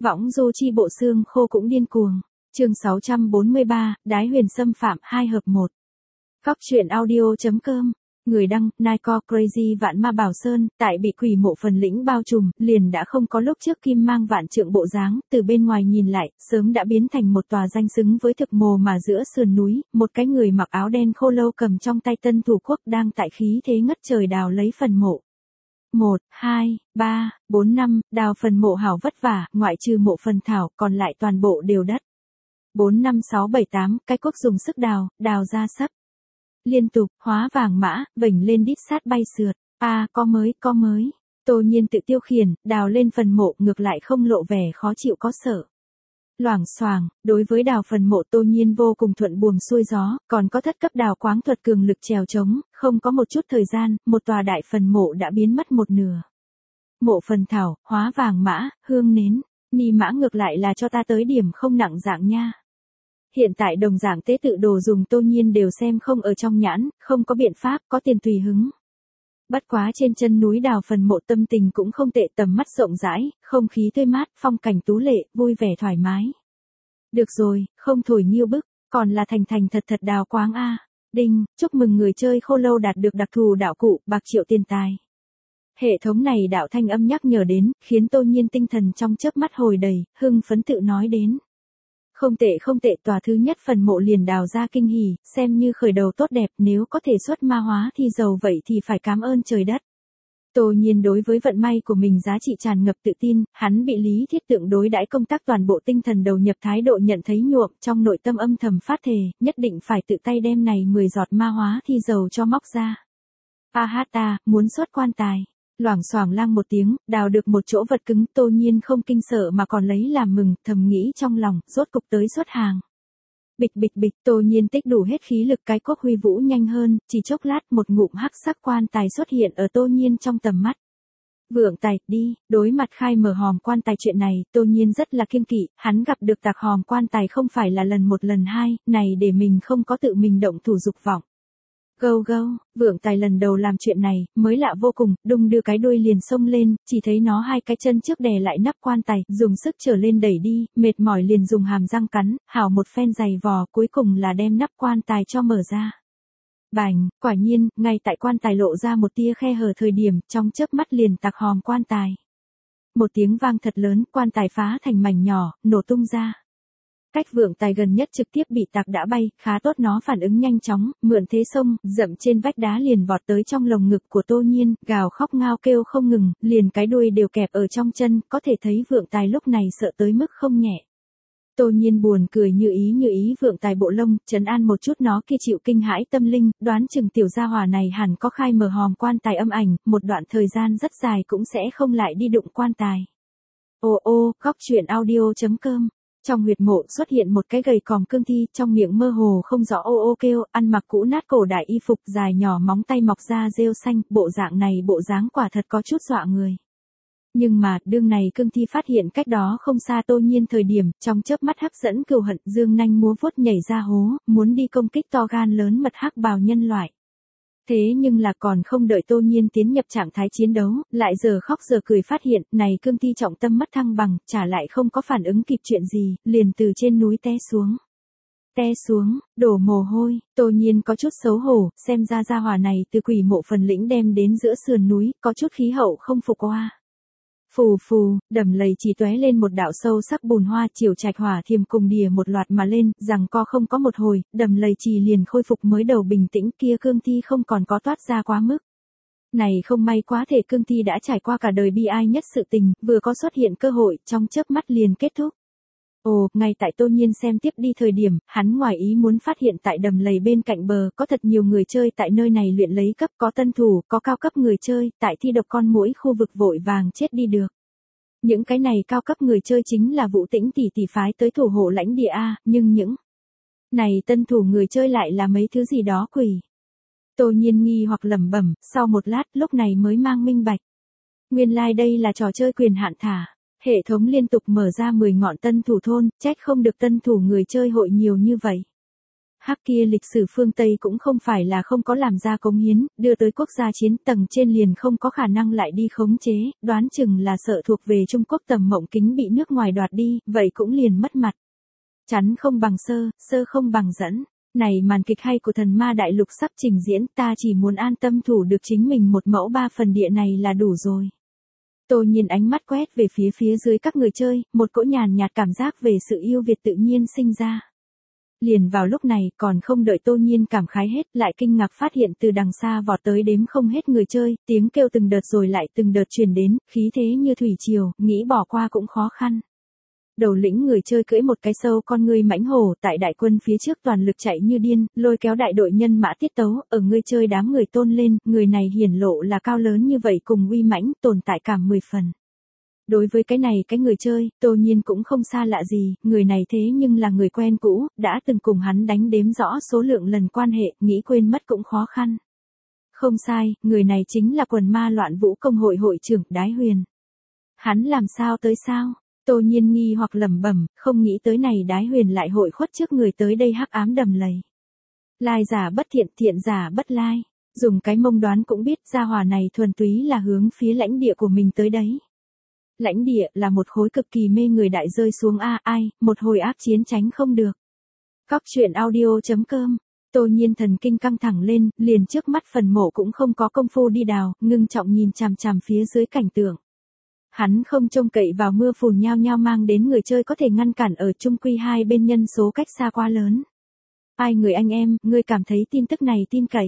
Võng du chi bộ xương khô cũng điên cuồng. Chương 643, Đái Huyền xâm phạm 2 hợp 1. Góc truyện audio.com. Người đăng, Nightcore Crazy Vạn Ma Bảo Sơn, tại bị quỷ mộ phần lĩnh bao trùm, liền đã không có lúc trước kim mang vạn trượng bộ dáng, từ bên ngoài nhìn lại, sớm đã biến thành một tòa danh xứng với thực mồ mà giữa sườn núi, một cái người mặc áo đen khô lâu cầm trong tay tân thủ quốc đang tại khí thế ngất trời đào lấy phần mộ. 1, 2, 3, 4, 5, đào phần mộ hảo vất vả, ngoại trừ mộ phần thảo, còn lại toàn bộ đều đất. 4, 5, 6, 7, 8, cái cuốc dùng sức đào, đào ra sấp. Liên tục, hóa vàng mã, vểnh lên đít sát bay sượt. Có mới. Tô Nhiên tự tiêu khiển, đào lên phần mộ ngược lại không lộ vẻ khó chịu có sợ. Loảng xoảng, đối với đào phần mộ Tô Nhiên vô cùng thuận buồm xuôi gió, còn có thất cấp đào quáng thuật cường lực trèo trống, không có một chút thời gian, một tòa đại phần mộ đã biến mất một nửa. Mộ phần thảo, hóa vàng mã, hương nến, ni mã ngược lại là cho ta tới điểm không nặng dạng nha. Hiện tại đồng dạng tế tự đồ dùng Tô Nhiên đều xem không ở trong nhãn, không có biện pháp, có tiền tùy hứng. Bất quá trên chân núi đào phần mộ tâm tình cũng không tệ, tầm mắt rộng rãi, không khí tươi mát, phong cảnh tú lệ, vui vẻ thoải mái. Được rồi, không thổi nhiêu bức, còn là thành thật đào quáng a. Đinh, chúc mừng người chơi khô lâu đạt được đặc thù đạo cụ, bạc triệu tiền tài. Hệ thống này đạo thanh âm nhắc nhở đến, khiến Tô Nhiên tinh thần trong chớp mắt hồi đầy, hưng phấn tự nói đến. Không tệ, tòa thứ nhất phần mộ liền đào ra kinh hỉ, xem như khởi đầu tốt đẹp, nếu có thể xuất ma hóa thì giàu vậy thì phải cảm ơn trời đất. Tô Nhiên đối với vận may của mình giá trị tràn ngập tự tin, hắn bị Lý Thiết Tượng đối đãi công tác toàn bộ tinh thần đầu nhập thái độ nhận thấy nhuộm, trong nội tâm âm thầm phát thề, nhất định phải tự tay đem này 10 giọt ma hóa thi dầu cho móc ra. Ta, muốn xuất quan tài. Loảng xoảng lang một tiếng, đào được một chỗ vật cứng, Tô Nhiên không kinh sợ mà còn lấy làm mừng, thầm nghĩ trong lòng, rốt cục tới xuất hàng. Bịch, Tô Nhiên tích đủ hết khí lực, cái cuốc huy vũ nhanh hơn, chỉ chốc lát một ngụm hắc sắc quan tài xuất hiện ở Tô Nhiên trong tầm mắt. Vượng tài, đi, đối mặt khai mở hòm quan tài chuyện này, Tô Nhiên rất là kiêng kỵ, hắn gặp được tạc hòm quan tài không phải là lần một lần hai, này để mình không có tự mình động thủ dục vọng. Gâu, Vượng Tài lần đầu làm chuyện này, mới lạ vô cùng, đung đưa cái đuôi liền xông lên, chỉ thấy nó hai cái chân trước đè lại nắp quan tài, dùng sức trở lên đẩy đi, mệt mỏi liền dùng hàm răng cắn, hảo một phen giày vò, cuối cùng là đem nắp quan tài cho mở ra. Bành, quả nhiên, ngay tại quan tài lộ ra một tia khe hở thời điểm, trong chớp mắt liền tạc hòm quan tài. Một tiếng vang thật lớn, quan tài phá thành mảnh nhỏ, nổ tung ra. Cách Vượng Tài gần nhất trực tiếp bị tạc đã bay, khá tốt nó phản ứng nhanh chóng, mượn thế xông, dậm trên vách đá liền vọt tới trong lồng ngực của Tô Nhiên, gào khóc ngao kêu không ngừng, liền cái đuôi đều kẹp ở trong chân, có thể thấy Vượng Tài lúc này sợ tới mức không nhẹ. Tô Nhiên buồn cười như ý Vượng Tài bộ lông, trấn an một chút nó kia chịu kinh hãi tâm linh, đoán chừng tiểu gia hỏa này hẳn có khai mở hòm quan tài âm ảnh, một đoạn thời gian rất dài cũng sẽ không lại đi đụng quan tài. Góc truyện audio.com. Trong huyệt mộ xuất hiện một cái gầy còm cương thi, trong miệng mơ hồ không rõ ô kêu, ăn mặc cũ nát cổ đại y phục dài nhỏ móng tay mọc ra rêu xanh, bộ dạng này bộ dáng quả thật có chút dọa người. Nhưng mà, đương này cương thi phát hiện cách đó không xa Tô Nhiên thời điểm, trong chớp mắt hấp dẫn cừu hận, dương nanh múa vuốt nhảy ra hố, muốn đi công kích to gan lớn mật hắc bào nhân loại. Thế nhưng là còn không đợi Tô Nhiên tiến nhập trạng thái chiến đấu, lại giờ khóc giờ cười phát hiện, này cương thi trọng tâm mất thăng bằng, trả lại không có phản ứng kịp chuyện gì, liền từ trên núi té xuống, đổ mồ hôi, Tô Nhiên có chút xấu hổ, xem ra gia hỏa này từ quỷ mộ phần lĩnh đem đến giữa sườn núi, có chút khí hậu không phục qua. Phù, đầm lầy chỉ tóe lên một đạo sâu sắc bùn hoa, chiều trạch hỏa thiềm cùng đìa một loạt mà lên, rằng co không có một hồi, đầm lầy chỉ liền khôi phục mới đầu bình tĩnh, kia cương thi không còn có toát ra quá mức. Này không may quá thể cương thi đã trải qua cả đời bi ai nhất sự tình, vừa có xuất hiện cơ hội, trong chớp mắt liền kết thúc. Ngay tại Tô Nhiên xem tiếp đi thời điểm, hắn ngoài ý muốn phát hiện tại đầm lầy bên cạnh bờ có thật nhiều người chơi tại nơi này luyện lấy cấp, có tân thủ, có cao cấp người chơi, tại thi độc con muỗi khu vực vội vàng chết đi được. Những cái này cao cấp người chơi chính là Vũ Tĩnh tỷ phái tới thủ hộ lãnh địa A, nhưng những này tân thủ người chơi lại là mấy thứ gì đó quỷ. Tô Nhiên nghi hoặc lẩm bẩm, sau một lát lúc này mới mang minh bạch. Nguyên lai đây là trò chơi quyền hạn thả. Hệ thống liên tục mở ra 10 ngọn tân thủ thôn, trách không được tân thủ người chơi hội nhiều như vậy. Hắc kia lịch sử phương Tây cũng không phải là không có làm ra cống hiến, đưa tới quốc gia chiến tầng trên liền không có khả năng lại đi khống chế, đoán chừng là sợ thuộc về Trung Quốc tầm mộng kính bị nước ngoài đoạt đi, vậy cũng liền mất mặt. Chắn không bằng sơ, sơ không bằng dẫn. Này màn kịch hay của thần ma đại lục sắp trình diễn, ta chỉ muốn an tâm thủ được chính mình một mẫu 3 phần địa này là đủ rồi. Tô Nhiên ánh mắt quét về phía dưới các người chơi, một cỗ nhàn nhạt cảm giác về sự yêu Việt tự nhiên sinh ra. Liền vào lúc này, còn không đợi Tô Nhiên cảm khái hết, lại kinh ngạc phát hiện từ đằng xa vọt tới đếm không hết người chơi, tiếng kêu từng đợt rồi lại từng đợt truyền đến, khí thế như thủy triều, nghĩ bỏ qua cũng khó khăn. Đầu lĩnh người chơi cưỡi một cái sâu con ngươi mãnh hổ, tại đại quân phía trước toàn lực chạy như điên, lôi kéo đại đội nhân mã tiết tấu, ở người chơi đám người tôn lên, người này hiển lộ là cao lớn như vậy cùng uy mãnh, tồn tại cảm 10 phần. Đối với cái này cái người chơi, Tô Nhiên cũng không xa lạ gì, người này thế nhưng là người quen cũ, đã từng cùng hắn đánh đếm rõ số lượng lần quan hệ, nghĩ quên mất cũng khó khăn. Không sai, người này chính là quần ma loạn vũ công hội hội trưởng Đái Huyền. Hắn làm sao tới sao? Tô Nhiên nghi hoặc lẩm bẩm, không nghĩ tới này Đái Huyền lại hội khuất trước người tới đây hắc ám đầm lầy. Lai giả bất thiện, thiện giả bất lai. Dùng cái mông đoán cũng biết gia hỏa này thuần túy là hướng phía lãnh địa của mình tới đấy. Lãnh địa là một khối cực kỳ mê người đại rơi xuống ai, một hồi ác chiến tránh không được. Cóc truyện audio.com. Tô Nhiên thần kinh căng thẳng lên, liền trước mắt phần mộ cũng không có công phu đi đào, ngưng trọng nhìn chằm chằm phía dưới cảnh tượng. Hắn không trông cậy vào mưa phùn nhao nhao mang đến người chơi có thể ngăn cản ở chung quy hai bên nhân số cách xa quá lớn. Ai người anh em, ngươi cảm thấy tin tức này tin cậy?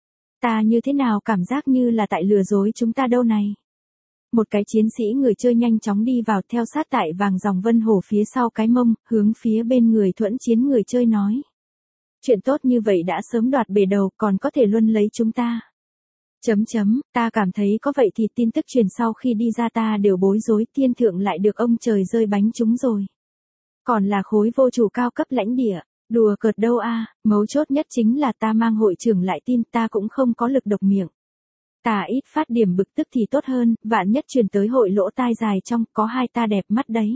Ta như thế nào cảm giác như là tại lừa dối chúng ta đâu này? Một cái chiến sĩ người chơi nhanh chóng đi vào theo sát tại vàng dòng vân hổ phía sau cái mông, hướng phía bên người thuẫn chiến người chơi nói. Chuyện tốt như vậy đã sớm đoạt bể đầu còn có thể luân lấy chúng ta. Ta cảm thấy có vậy thì tin tức truyền sau khi đi ra ta đều bối rối, thiên thượng lại được ông trời rơi bánh chúng rồi. Còn là khối vô chủ cao cấp lãnh địa, đùa cợt đâu mấu chốt nhất chính là ta mang hội trưởng lại tin ta cũng không có lực độc miệng. Ta ít phát điểm bực tức thì tốt hơn, vạn nhất truyền tới hội lỗ tai dài trong, có hai ta đẹp mắt đấy.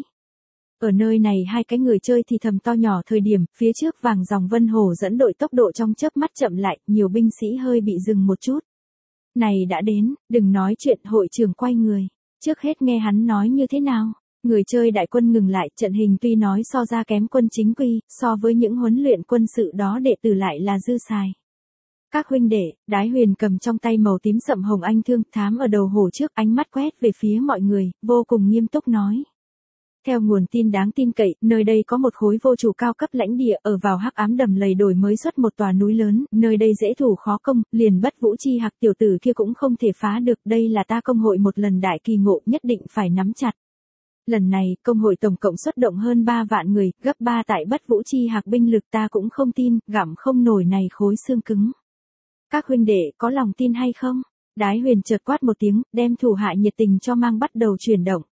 Ở nơi này hai cái người chơi thì thầm to nhỏ thời điểm, phía trước vàng dòng vân hổ dẫn đội tốc độ trong chớp mắt chậm lại, nhiều binh sĩ hơi bị dừng một chút. Này đã đến, đừng nói chuyện, hội trưởng quay người. Trước hết nghe hắn nói như thế nào. Người chơi đại quân ngừng lại, trận hình tuy nói so ra kém quân chính quy, so với những huấn luyện quân sự đó đệ tử lại là dư xài. Các huynh đệ, Đái Huyền cầm trong tay màu tím sậm hồng anh thương thám ở đầu hổ trước, ánh mắt quét về phía mọi người, vô cùng nghiêm túc nói. Theo nguồn tin đáng tin cậy, nơi đây có một khối vô chủ cao cấp lãnh địa ở vào hắc ám đầm lầy đổi mới xuất một tòa núi lớn, nơi đây dễ thủ khó công, liền Bất Vũ Chi Hạc tiểu tử kia cũng không thể phá được, đây là ta công hội một lần đại kỳ ngộ nhất định phải nắm chặt. Lần này, công hội tổng cộng xuất động hơn 3 vạn người, gấp 3 tại Bất Vũ Chi Hạc binh lực ta cũng không tin, gặm không nổi này khối xương cứng. Các huynh đệ có lòng tin hay không? Đái Huyền chợt quát một tiếng, đem thủ hạ nhiệt tình cho mang bắt đầu chuyển động.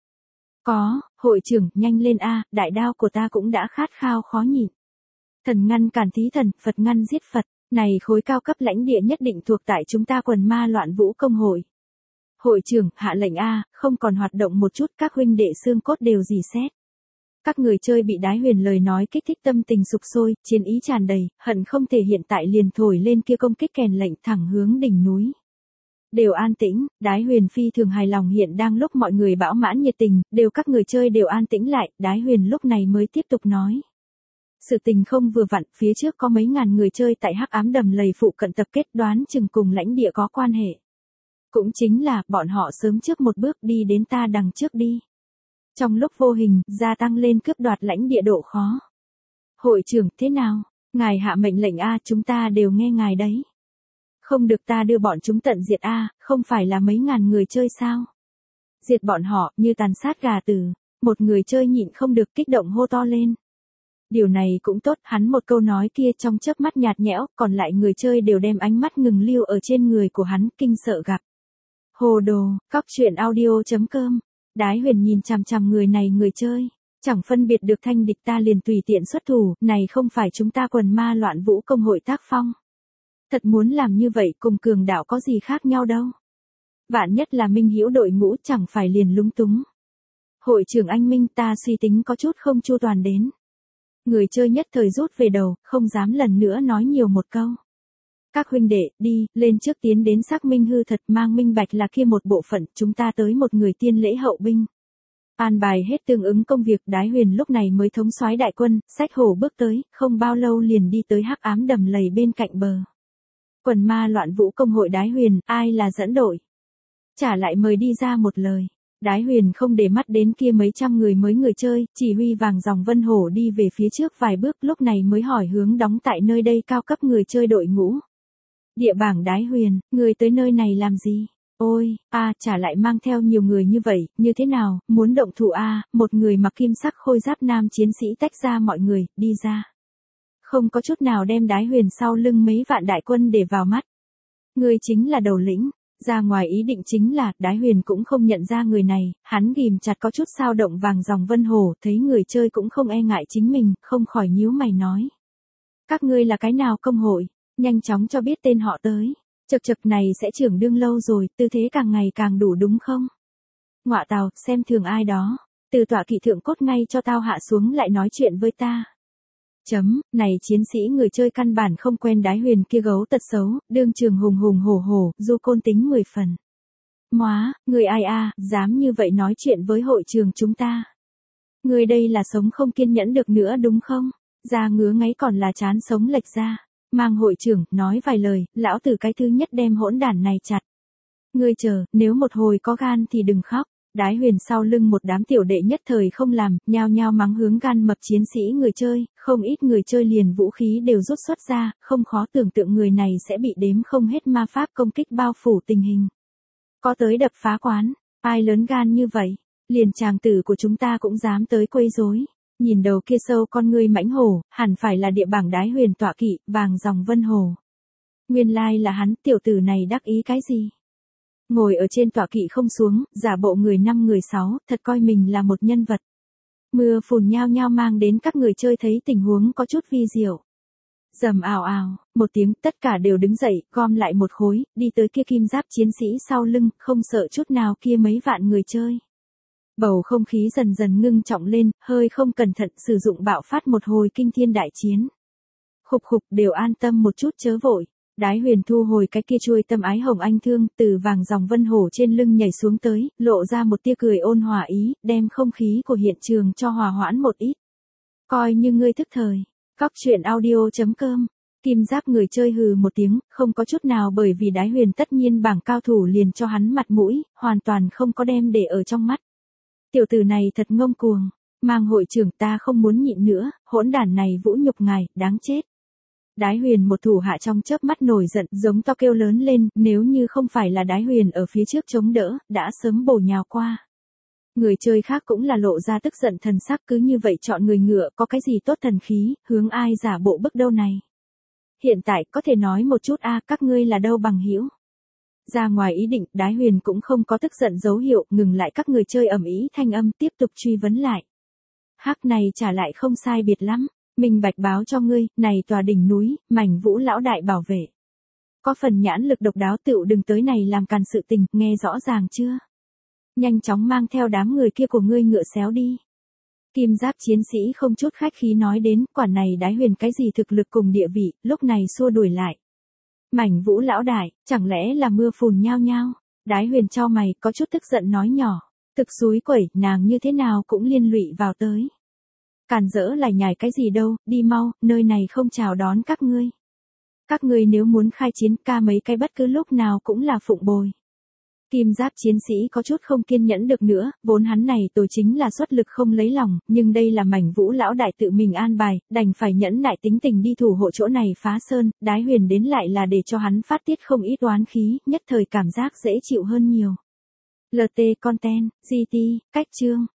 Có, hội trưởng, nhanh lên đại đao của ta cũng đã khát khao khó nhịn. Thần ngăn cản thí thần, Phật ngăn giết Phật, này khối cao cấp lãnh địa nhất định thuộc tại chúng ta quần ma loạn vũ công hội. Hội trưởng, hạ lệnh không còn hoạt động một chút, các huynh đệ xương cốt đều rỉ sét. Các người chơi bị Đái Huyền lời nói kích thích tâm tình sục sôi, chiến ý tràn đầy, hận không thể hiện tại liền thổi lên kia công kích kèn lệnh thẳng hướng đỉnh núi. Đều an tĩnh, Đái Huyền phi thường hài lòng hiện đang lúc mọi người bão mãn nhiệt tình, đều các người chơi đều an tĩnh lại, Đái Huyền lúc này mới tiếp tục nói. Sự tình không vừa vặn, phía trước có mấy ngàn người chơi tại hắc ám đầm lầy phụ cận tập kết đoán chừng cùng lãnh địa có quan hệ. Cũng chính là, bọn họ sớm trước một bước đi đến ta đằng trước đi. Trong lúc vô hình, gia tăng lên cướp đoạt lãnh địa độ khó. Hội trưởng, thế nào? Ngài hạ mệnh lệnh chúng ta đều nghe ngài đấy. Không được ta đưa bọn chúng tận diệt không phải là mấy ngàn người chơi sao? Diệt bọn họ, như tàn sát gà tử. Một người chơi nhịn không được kích động hô to lên. Điều này cũng tốt, hắn một câu nói kia trong chớp mắt nhạt nhẽo, còn lại người chơi đều đem ánh mắt ngừng lưu ở trên người của hắn, kinh sợ gặp. Hồ đồ, cóc truyện audio.com. Đái Huyền nhìn chằm chằm người này người chơi, chẳng phân biệt được thanh địch ta liền tùy tiện xuất thủ, này không phải chúng ta quần ma loạn vũ công hội tác phong. Thật muốn làm như vậy cùng cường đạo có gì khác nhau đâu. Vạn nhất là Minh Hữu đội ngũ chẳng phải liền lúng túng. Hội trưởng anh Minh, ta suy tính có chút không chu toàn đến. Người chơi nhất thời rút về đầu, không dám lần nữa nói nhiều một câu. Các huynh đệ, đi, lên trước tiến đến xác minh hư thật, mang minh bạch là kia một bộ phận, chúng ta tới một người tiên lễ hậu binh. An bài hết tương ứng công việc, Đái Huyền lúc này mới thống soái đại quân, xách hổ bước tới, không bao lâu liền đi tới hắc ám đầm lầy bên cạnh bờ. Quần ma loạn vũ công hội Đái Huyền, ai là dẫn đội? Trả lại mời đi ra một lời. Đái Huyền không để mắt đến kia mấy trăm người mới người chơi, chỉ huy vàng dòng Vân Hổ đi về phía trước vài bước, lúc này mới hỏi hướng đóng tại nơi đây cao cấp người chơi đội ngũ. Địa bảng Đái Huyền, người tới nơi này làm gì? Ôi, trả lại mang theo nhiều người như vậy, như thế nào, muốn động thủ một người mặc kim sắc khôi giáp nam chiến sĩ tách ra mọi người, đi ra. Không có chút nào đem Đái Huyền sau lưng mấy vạn đại quân để vào mắt. Người chính là đầu lĩnh. Ra ngoài ý định chính là, Đái Huyền cũng không nhận ra người này, hắn ghim chặt có chút sao động vàng dòng Vân Hổ, thấy người chơi cũng không e ngại chính mình, không khỏi nhíu mày nói. Các ngươi là cái nào công hội, nhanh chóng cho biết tên họ tới, chật này sẽ trưởng đương lâu rồi, tư thế càng ngày càng đủ đúng không? Ngọa tào, xem thường ai đó, từ tọa kỵ thượng cốt ngay cho tao hạ xuống lại nói chuyện với ta. Này chiến sĩ người chơi căn bản không quen Đái Huyền kia gấu tật xấu, đương trường hùng hổ, du côn tính 10 phần. Móa, người ai dám như vậy nói chuyện với hội trường chúng ta. Người đây là sống không kiên nhẫn được nữa đúng không? Da ngứa ngáy còn là chán sống lệch ra. Mang hội trưởng, nói vài lời, lão tử cái thứ nhất đem hỗn đản này chặt. Ngươi chờ, nếu một hồi có gan thì đừng khóc. Đái Huyền sau lưng một đám tiểu đệ nhất thời không làm, nhao nhao mắng hướng gan mập chiến sĩ người chơi, không ít người chơi liền vũ khí đều rút xuất ra, không khó tưởng tượng người này sẽ bị đếm không hết ma pháp công kích bao phủ tình hình. Có tới đập phá quán, ai lớn gan như vậy, liền chàng tử của chúng ta cũng dám tới quấy rối. Nhìn đầu kia sâu con ngươi mãnh hổ, hẳn phải là địa bảng Đái Huyền tọa kỵ, vàng dòng Vân Hổ. Nguyên lai là hắn, tiểu tử này đắc ý cái gì? Ngồi ở trên tọa kỵ không xuống, giả bộ người 5 người 6, thật coi mình là một nhân vật. Mưa phùn nhao nhao mang đến các người chơi thấy tình huống có chút vi diệu. Rầm ào ào, một tiếng, tất cả đều đứng dậy, gom lại một khối, đi tới kia kim giáp chiến sĩ sau lưng, không sợ chút nào kia mấy vạn người chơi. Bầu không khí dần dần ngưng trọng lên, hơi không cẩn thận sử dụng bạo phát một hồi kinh thiên đại chiến. Khục đều an tâm một chút chớ vội. Đái Huyền thu hồi cái kia chuôi tâm ái hồng anh thương, từ vàng dòng Vân Hổ trên lưng nhảy xuống tới, lộ ra một tia cười ôn hòa ý, đem không khí của hiện trường cho hòa hoãn một ít. Coi như ngươi thức thời. Góc truyện audio.com. Kim giáp người chơi hừ một tiếng, không có chút nào bởi vì Đái Huyền tất nhiên bảng cao thủ liền cho hắn mặt mũi, hoàn toàn không có đem để ở trong mắt. Tiểu tử này thật ngông cuồng, mang hội trưởng ta không muốn nhịn nữa, hỗn đản này vũ nhục ngài, đáng chết. Đái Huyền một thủ hạ trong chớp mắt nổi giận, giống to kêu lớn lên, nếu như không phải là Đái Huyền ở phía trước chống đỡ, đã sớm bổ nhào qua. Người chơi khác cũng là lộ ra tức giận thần sắc, cứ như vậy chọn người ngựa có cái gì tốt thần khí, hướng ai giả bộ bức đâu này. Hiện tại có thể nói một chút các ngươi là đâu bằng hữu. Ra ngoài ý định, Đái Huyền cũng không có tức giận dấu hiệu, ngừng lại các người chơi ầm ĩ thanh âm tiếp tục truy vấn lại. Hắc này trả lại không sai biệt lắm. Mình bạch báo cho ngươi, này tòa đỉnh núi, Mảnh Vũ lão đại bảo vệ. Có phần nhãn lực độc đáo tựu đừng tới này làm càn sự tình, nghe rõ ràng chưa? Nhanh chóng mang theo đám người kia của ngươi ngựa xéo đi. Kim giáp chiến sĩ không chút khách khí nói đến, quản này Đái Huyền cái gì thực lực cùng địa vị, lúc này xua đuổi lại. Mảnh Vũ lão đại, chẳng lẽ là mưa phùn nhao nhao? Đái Huyền cho mày, có chút tức giận nói nhỏ. Thực xúi quẩy, nàng như thế nào cũng liên lụy vào tới. Càn dỡ lại nhảy cái gì đâu, đi mau, nơi này không chào đón các ngươi. Các ngươi nếu muốn khai chiến ca mấy cái bất cứ lúc nào cũng là phụng bồi. Kim giáp chiến sĩ có chút không kiên nhẫn được nữa, vốn hắn này tôi chính là xuất lực không lấy lòng, nhưng đây là Mảnh Vũ lão đại tự mình an bài, đành phải nhẫn nại tính tình đi thủ hộ chỗ này phá sơn, Đái Huyền đến lại là để cho hắn phát tiết không ít oán khí, nhất thời cảm giác dễ chịu hơn nhiều. LT Content, GT, cách chương.